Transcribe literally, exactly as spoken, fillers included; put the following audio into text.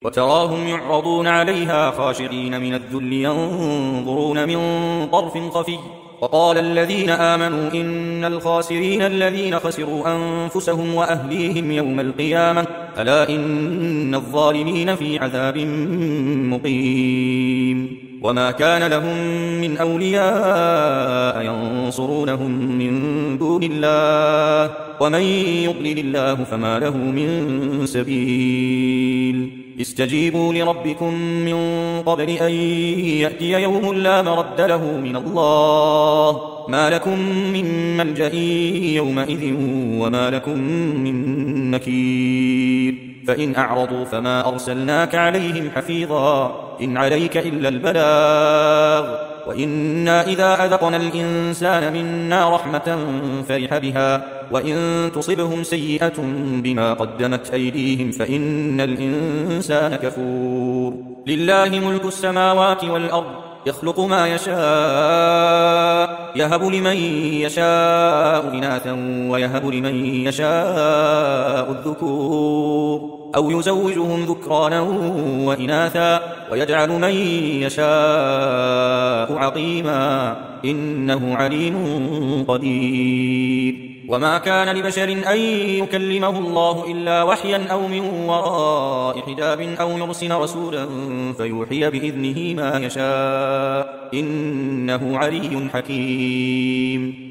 وتراهم يعرضون عليها خاشعين من الذل ينظرون من طرف خفي. وقال الذين آمنوا إن الخاسرين الذين خسروا أنفسهم وأهليهم يوم القيامة ألا إن الظالمين في عذاب مقيم. وما كان لهم من أولياء ينصرونهم من دون الله ومن يضلل الله فما له من سبيل. استجيبوا لربكم من قبل أن يأتي يوم لا مرد له من الله ما لكم من ملجأ يومئذ وما لكم من نكير. فإن أعرضوا فما أرسلناك عليهم حفيظا إن عليك إلا البلاغ وإنا إذا أذقنا الإنسان منا رحمة فرح بها وإن تصبهم سيئة بما قدمت أيديهم فإن الإنسان كفور. لله ملك السماوات والأرض يخلق ما يشاء يهب لمن يشاء إناثا ويهب لمن يشاء الذكور أو يزوجهم ذكرانا وإناثا ويجعل من يشاء عقيما إنه عليم قدير. وما كان لبشر أن يكلمه الله إلا وحيا أو من وراء حجاب أو يرسل رسولا فيوحي بإذنه ما يشاء إنه علي حكيم.